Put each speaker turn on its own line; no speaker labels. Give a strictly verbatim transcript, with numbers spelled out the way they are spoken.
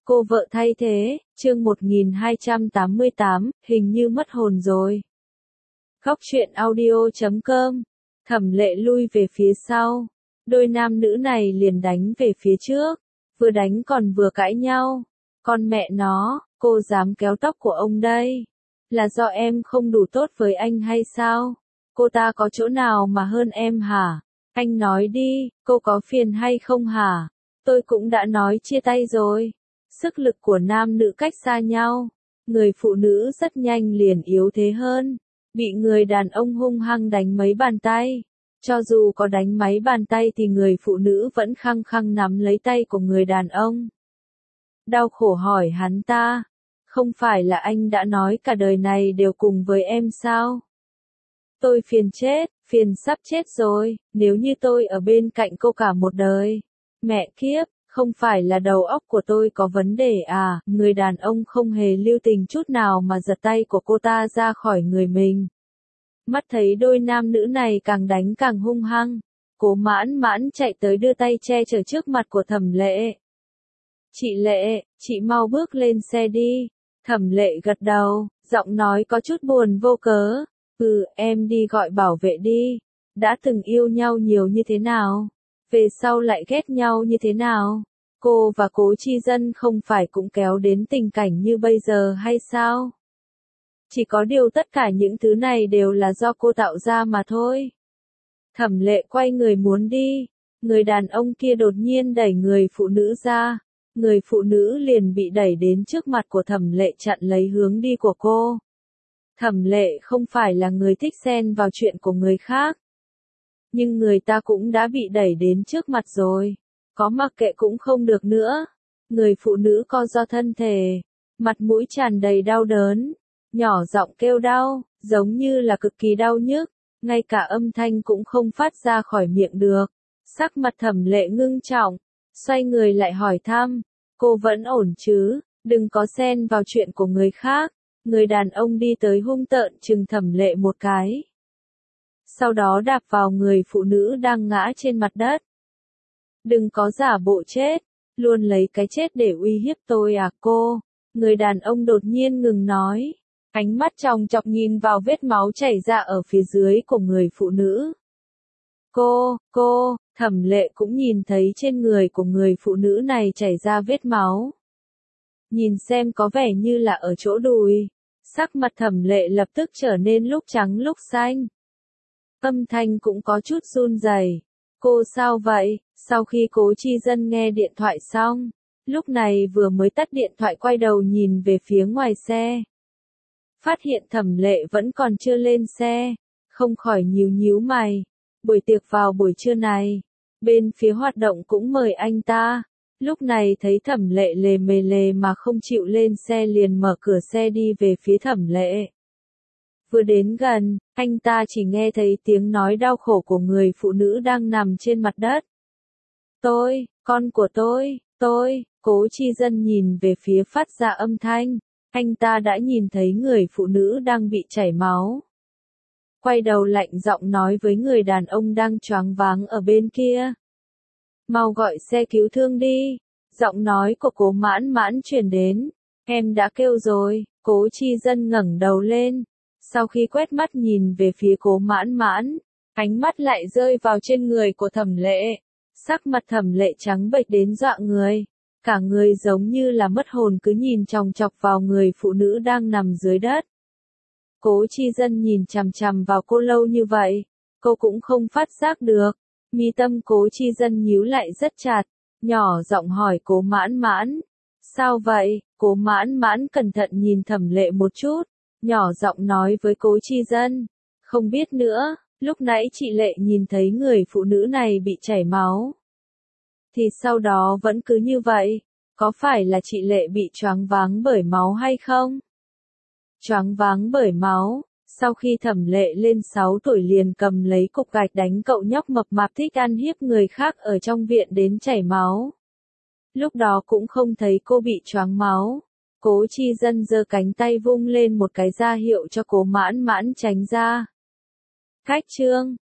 Cô vợ thay thế, chương một nghìn hai trăm tám mươi tám, hình như mất hồn rồi. Góc truyện audio chấm com, Thẩm Lệ lui về phía sau. Đôi nam nữ này liền đánh về phía trước, vừa đánh còn vừa cãi nhau. Con mẹ nó, cô dám kéo tóc của ông đây. Là do em không đủ tốt với anh hay sao? Cô ta có chỗ nào mà hơn em hả? Anh nói đi, cô có phiền hay không hả? Tôi cũng đã nói chia tay rồi. Sức lực của nam nữ cách xa nhau, người phụ nữ rất nhanh liền yếu thế hơn, bị người đàn ông hung hăng đánh mấy bàn tay. Cho dù có đánh mấy bàn tay thì người phụ nữ vẫn khăng khăng nắm lấy tay của người đàn ông. Đau khổ hỏi hắn ta, không phải là anh đã nói cả đời này đều cùng với em sao? Tôi phiền chết, phiền sắp chết rồi, nếu như tôi ở bên cạnh cô cả một đời. Mẹ kiếp! Không phải là đầu óc của tôi có vấn đề à, người đàn ông không hề lưu tình chút nào mà giật tay của cô ta ra khỏi người mình. Mắt thấy đôi nam nữ này càng đánh càng hung hăng, Cố Mãn Mãn chạy tới đưa tay che chở trước mặt của Thẩm Lệ. Chị Lệ, chị mau bước lên xe đi. Thẩm Lệ gật đầu, giọng nói có chút buồn vô cớ. Ừ, em đi gọi bảo vệ đi. Đã từng yêu nhau nhiều như thế nào? Về sau lại ghét nhau như thế nào? Cô và Cố Chi Dân không phải cũng kéo đến tình cảnh như bây giờ hay sao? Chỉ có điều tất cả những thứ này đều là do cô tạo ra mà thôi. Thẩm Lệ quay người muốn đi, người đàn ông kia đột nhiên đẩy người phụ nữ ra, người phụ nữ liền bị đẩy đến trước mặt của Thẩm Lệ chặn lấy hướng đi của cô. Thẩm Lệ không phải là người thích xen vào chuyện của người khác. Nhưng người ta cũng đã bị đẩy đến trước mặt rồi, có mặc kệ cũng không được nữa. Người phụ nữ co ro thân thể, mặt mũi tràn đầy đau đớn, nhỏ giọng kêu đau, giống như là cực kỳ đau nhức, ngay cả âm thanh cũng không phát ra khỏi miệng được. Sắc mặt Thẩm Lệ ngưng trọng, xoay người lại hỏi thăm, cô vẫn ổn chứ, đừng có xen vào chuyện của người khác. Người đàn ông đi tới hung tợn chừng Thẩm Lệ một cái. Sau đó đạp vào người phụ nữ đang ngã trên mặt đất. Đừng có giả bộ chết, luôn lấy cái chết để uy hiếp tôi à cô? Người đàn ông đột nhiên ngừng nói, ánh mắt chòng chọc nhìn vào vết máu chảy ra ở phía dưới của người phụ nữ. Cô, cô, Thẩm Lệ cũng nhìn thấy trên người của người phụ nữ này chảy ra vết máu. Nhìn xem có vẻ như là ở chỗ đùi, sắc mặt Thẩm Lệ lập tức trở nên lúc trắng lúc xanh. Âm thanh cũng có chút run rẩy. Cô sao vậy? Sau khi Cố Chi Dân nghe điện thoại xong, lúc này vừa mới tắt điện thoại quay đầu nhìn về phía ngoài xe. Phát hiện Thẩm Lệ vẫn còn chưa lên xe, không khỏi nhíu nhíu mày. Buổi tiệc vào buổi trưa này, bên phía hoạt động cũng mời anh ta. Lúc này thấy Thẩm Lệ lề mề lề mà không chịu lên xe liền mở cửa xe đi về phía Thẩm Lệ. Vừa đến gần, anh ta chỉ nghe thấy tiếng nói đau khổ của người phụ nữ đang nằm trên mặt đất. Tôi, con của tôi, tôi, Cố Chi Dân nhìn về phía phát ra âm thanh, anh ta đã nhìn thấy người phụ nữ đang bị chảy máu. Quay đầu lạnh giọng nói với người đàn ông đang choáng váng ở bên kia. Mau gọi xe cứu thương đi, giọng nói của Cố Mãn Mãn truyền đến. Em đã kêu rồi. Cố Chi Dân ngẩng đầu lên. Sau khi quét mắt nhìn về phía Cố Mãn Mãn, ánh mắt lại rơi vào trên người của Thẩm Lệ. Sắc mặt Thẩm Lệ trắng bệch đến dọa người, cả người giống như là mất hồn cứ nhìn chòng chọc vào người phụ nữ đang nằm dưới đất. Cố Chi Dân nhìn chằm chằm vào cô lâu như vậy, cô cũng không phát giác được. Mi tâm Cố Chi Dân nhíu lại rất chặt, nhỏ giọng hỏi Cố Mãn Mãn. Sao vậy? Cố Mãn Mãn cẩn thận nhìn Thẩm Lệ một chút, nhỏ giọng nói với Cố Chi Dân. Không biết nữa, lúc nãy chị Lệ nhìn thấy người phụ nữ này bị chảy máu. Thì sau đó vẫn cứ như vậy, có phải là chị Lệ bị choáng váng bởi máu hay không? Choáng váng bởi máu. Sau khi Thẩm Lệ lên sáu tuổi liền cầm lấy cục gạch đánh cậu nhóc mập mạp thích ăn hiếp người khác ở trong viện đến chảy máu. Lúc đó cũng không thấy cô bị choáng máu. Cố Chi Dân giơ cánh tay vung lên một cái ra hiệu cho Cố Mãn Mãn tránh ra. Cách chương